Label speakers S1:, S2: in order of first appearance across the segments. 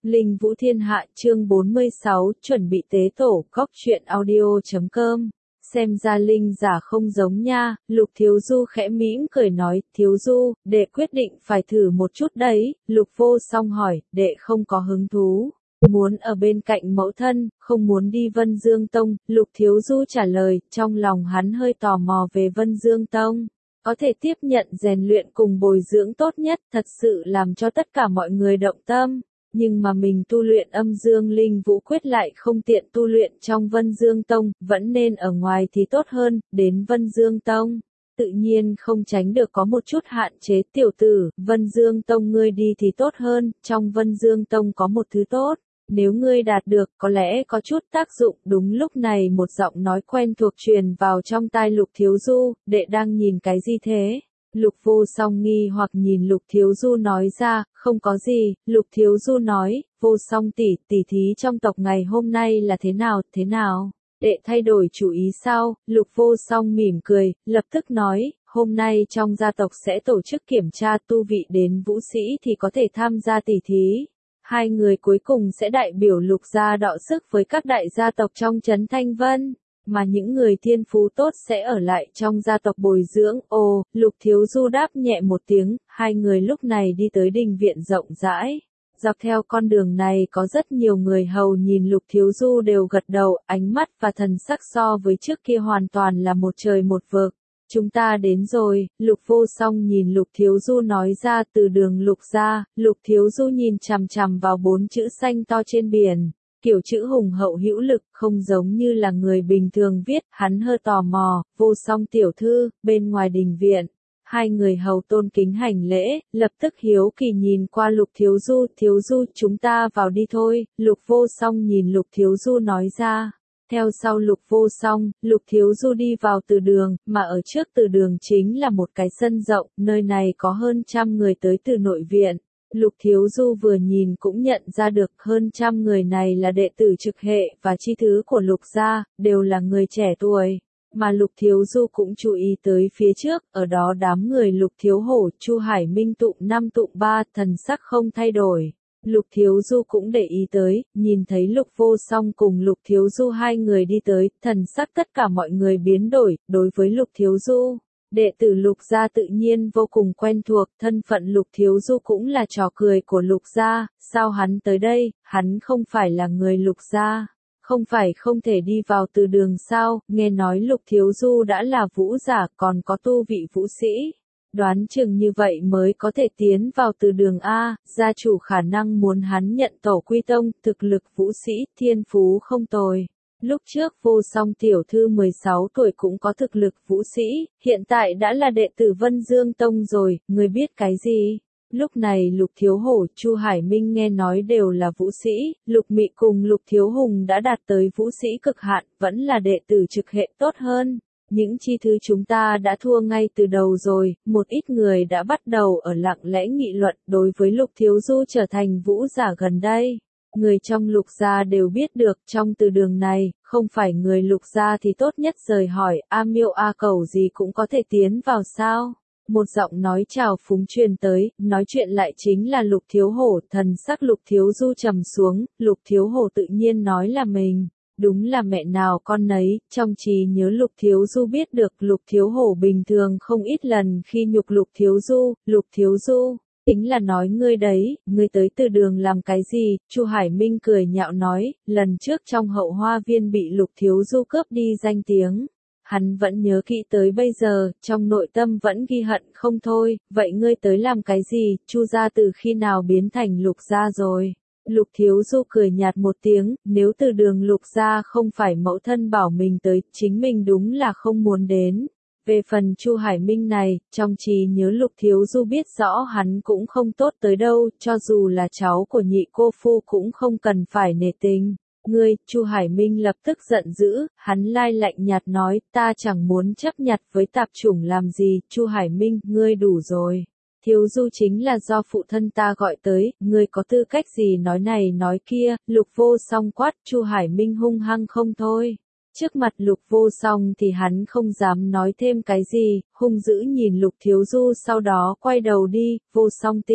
S1: Linh Vũ Thiên Hạ chương 46 chuẩn bị tế tổ góc truyện audio.com. Xem ra Linh giả không giống nha, Lục Thiếu Du khẽ mỉm cười nói, Thiếu Du, đệ quyết định phải thử một chút đấy. Lục Vô Song hỏi, đệ không có hứng thú, muốn ở bên cạnh mẫu thân, không muốn đi Vân Dương Tông. Lục Thiếu Du trả lời, trong lòng hắn hơi tò mò về Vân Dương Tông. Có thể tiếp nhận rèn luyện cùng bồi dưỡng tốt nhất, thật sự làm cho tất cả mọi người động tâm. Nhưng mà mình tu luyện âm dương linh vũ quyết lại không tiện tu luyện trong Vân Dương Tông, vẫn nên ở ngoài thì tốt hơn. Đến Vân Dương Tông, tự nhiên không tránh được có một chút hạn chế. Tiểu tử, Vân Dương Tông ngươi đi thì tốt hơn, trong Vân Dương Tông có một thứ tốt. Nếu ngươi đạt được, có lẽ có chút tác dụng. Đúng lúc này một giọng nói quen thuộc truyền vào trong tai Lục Thiếu Du, đệ đang nhìn cái gì thế? Lục Vô Song nghi hoặc nhìn Lục Thiếu Du nói ra, không có gì. Lục Thiếu Du nói, Vô Song tỷ, tỷ thí trong tộc ngày hôm nay là thế nào? Đệ thay đổi chủ ý sao? Lục Vô Song mỉm cười, lập tức nói, hôm nay trong gia tộc sẽ tổ chức kiểm tra tu vị đến vũ sĩ thì có thể tham gia tỷ thí. Hai người cuối cùng sẽ đại biểu Lục gia đọ sức với các đại gia tộc trong trấn Thanh Vân. Mà những người thiên phú tốt sẽ ở lại trong gia tộc bồi dưỡng. Ồ, Lục Thiếu Du đáp nhẹ một tiếng, hai người lúc này đi tới đình viện rộng rãi. Dọc theo con đường này có rất nhiều người hầu nhìn Lục Thiếu Du đều gật đầu, ánh mắt và thần sắc so với trước kia hoàn toàn là một trời một vực. Chúng ta đến rồi. Lục Vô Song nhìn Lục Thiếu Du nói ra. Từ đường Lục gia. Lục Thiếu Du nhìn chằm chằm vào 4 chữ xanh to trên biển. Kiểu chữ hùng hậu hữu lực, không giống như là người bình thường viết. Hắn hơi tò mò, Vô Song tiểu thư, bên ngoài đình viện. Hai người hầu tôn kính hành lễ, lập tức hiếu kỳ nhìn qua Lục Thiếu Du. Thiếu Du, chúng ta vào đi thôi. Lục Vô Song nhìn Lục Thiếu Du nói ra. Theo sau Lục Vô Song, Lục Thiếu Du đi vào từ đường, mà ở trước từ đường chính là một cái sân rộng, nơi này có hơn 100 người tới từ nội viện. Lục Thiếu Du vừa nhìn cũng nhận ra được hơn 100 người này là đệ tử trực hệ và chi thứ của Lục gia, đều là người trẻ tuổi. Mà Lục Thiếu Du cũng chú ý tới phía trước, ở đó đám người Lục Thiếu Hổ, Chu Hải Minh tụng 5 tụng 3, thần sắc không thay đổi. Lục Thiếu Du cũng để ý tới, nhìn thấy Lục Vô Song cùng Lục Thiếu Du hai người đi tới, thần sắc tất cả mọi người biến đổi. Đối với Lục Thiếu Du, đệ tử Lục gia tự nhiên vô cùng quen thuộc, thân phận Lục Thiếu Du cũng là trò cười của Lục gia. Sao hắn tới đây? Hắn không phải là người Lục gia, không phải không thể đi vào từ đường sao? Nghe nói Lục Thiếu Du đã là vũ giả, còn có tu vị vũ sĩ. Đoán chừng như vậy mới có thể tiến vào từ đường A. Gia chủ khả năng muốn hắn nhận tổ quy tông, thực lực vũ sĩ, thiên phú không tồi. Lúc trước Vô Song tiểu thư 16 tuổi cũng có thực lực vũ sĩ, hiện tại đã là đệ tử Vân Dương Tông rồi. Người biết cái gì? Lúc này Lục Thiếu Hổ, Chu Hải Minh nghe nói đều là vũ sĩ. Lục Mị cùng Lục Thiếu Hùng đã đạt tới vũ sĩ cực hạn, vẫn là đệ tử trực hệ tốt hơn. Những chi thứ chúng ta đã thua ngay từ đầu rồi. Một ít người đã bắt đầu ở lặng lẽ nghị luận đối với Lục Thiếu Du trở thành vũ giả gần đây. Người trong Lục gia đều biết được, trong từ đường này, không phải người Lục gia thì tốt nhất rời hỏi. A Miêu A Cầu gì cũng có thể tiến vào sao? Một giọng nói chào phúng truyền tới, nói chuyện lại chính là Lục Thiếu Hổ. Thần sắc Lục Thiếu Du trầm xuống, Lục Thiếu Hổ tự nhiên nói là mình. Đúng là mẹ nào con nấy. Trong trí nhớ Lục Thiếu Du biết được Lục Thiếu Hổ bình thường không ít lần khi nhục Lục Thiếu Du. Lục Thiếu Du, tính là nói ngươi đấy, ngươi tới từ đường làm cái gì? Chu Hải Minh cười nhạo nói, lần trước trong hậu hoa viên bị Lục Thiếu Du cướp đi danh tiếng. Hắn vẫn nhớ kỹ tới bây giờ, trong nội tâm vẫn ghi hận không thôi. Vậy ngươi tới làm cái gì? Chu gia từ khi nào biến thành Lục gia rồi? Lục Thiếu Du cười nhạt một tiếng, nếu từ đường Lục gia không phải mẫu thân bảo mình tới, chính mình đúng là không muốn đến. Về phần Chu Hải Minh này, trong trí nhớ Lục Thiếu Du biết rõ hắn cũng không tốt tới đâu, cho dù là cháu của nhị cô phu cũng không cần phải nể tình. Ngươi, Chu Hải Minh lập tức giận dữ, hắn lai lạnh nhạt nói, ta chẳng muốn chấp nhặt với tạp chủng làm gì. Chu Hải Minh, ngươi đủ rồi. Thiếu Du chính là do phụ thân ta gọi tới, ngươi có tư cách gì nói này nói kia? Lục Vô Song quát. Chu Hải Minh hung hăng không thôi. Trước mặt Lục Vô Song thì hắn không dám nói thêm cái gì, hung dữ nhìn Lục Thiếu Du, sau đó quay đầu đi. Vô Song tỷ,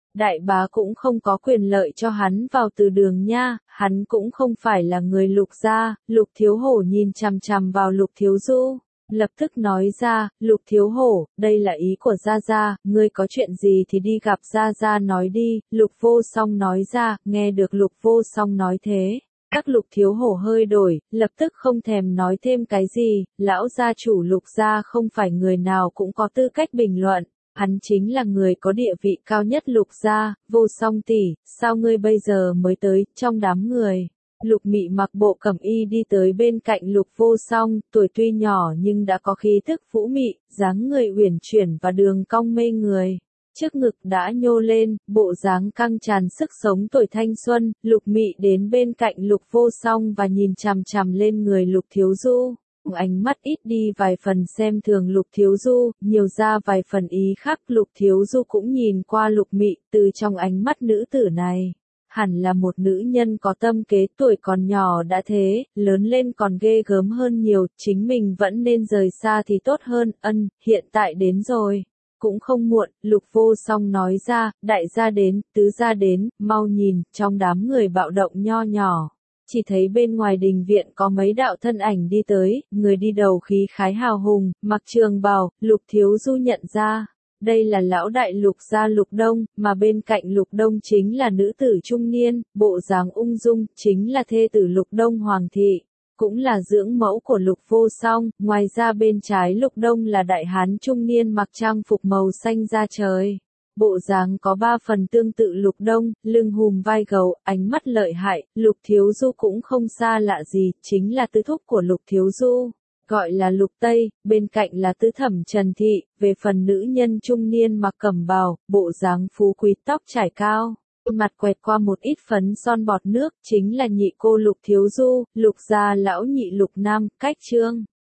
S1: Đại bá cũng không có quyền lợi cho hắn vào từ đường nha, hắn cũng không phải là người Lục gia. Lục Thiếu Hổ nhìn chằm chằm vào Lục Thiếu Du, lập tức nói ra, Lục Thiếu Hổ, đây là ý của Gia Gia, ngươi có chuyện gì thì đi gặp Gia Gia nói đi. Lục Vô Song nói ra, nghe được Lục Vô Song nói thế, các Lục Thiếu Hổ hơi đổi, lập tức không thèm nói thêm cái gì. Lão gia chủ Lục gia không phải người nào cũng có tư cách bình luận. Hắn chính là người có địa vị cao nhất Lục gia. Vô Song tỷ, sao ngươi bây giờ mới tới? Trong đám người, Lục Mị mặc bộ cẩm y đi tới bên cạnh Lục Vô Song, tuổi tuy nhỏ nhưng đã có khí thức vũ mị, dáng người uyển chuyển và đường cong mê người. Trước ngực đã nhô lên, bộ dáng căng tràn sức sống tuổi thanh xuân. Lục Mị đến bên cạnh Lục Vô Song và nhìn chằm chằm lên người Lục Thiếu Du. Ánh mắt ít đi vài phần xem thường Lục Thiếu Du, nhiều ra vài phần ý khác. Lục Thiếu Du cũng nhìn qua Lục Mị, từ trong ánh mắt nữ tử này, hẳn là một nữ nhân có tâm kế, tuổi còn nhỏ đã thế, lớn lên còn ghê gớm hơn nhiều, chính mình vẫn nên rời xa thì tốt hơn. Hiện tại đến rồi. Cũng không muộn, Lục Vô Song nói ra, đại gia đến, tứ gia đến, mau nhìn. Trong đám người bạo động nho nhỏ, chỉ thấy bên ngoài đình viện có mấy đạo thân ảnh đi tới, người đi đầu khí khái hào hùng, mặc trường bào. Lục Thiếu Du nhận ra, đây là lão đại Lục gia Lục Đông, mà bên cạnh Lục Đông chính là nữ tử trung niên, bộ dáng ung dung, chính là thê tử Lục Đông Hoàng thị, cũng là dưỡng mẫu của Lục Vô Song. Ngoài ra bên trái Lục Đông là đại hán trung niên mặc trang phục màu xanh da trời. Bộ dáng có 3 phần tương tự Lục Đông, lưng hùm vai gấu, ánh mắt lợi hại. Lục Thiếu Du cũng không xa lạ gì, chính là tứ thúc của Lục Thiếu Du, gọi là Lục Tây, bên cạnh là tứ thẩm Trần Thị. Về phần nữ nhân trung niên mặc cẩm bào, bộ dáng phú quý, tóc trải cao, mặt quẹt qua một ít phấn son bọt nước, chính là nhị cô Lục Thiếu Du, Lục gia lão nhị Lục Nam. Cách Trương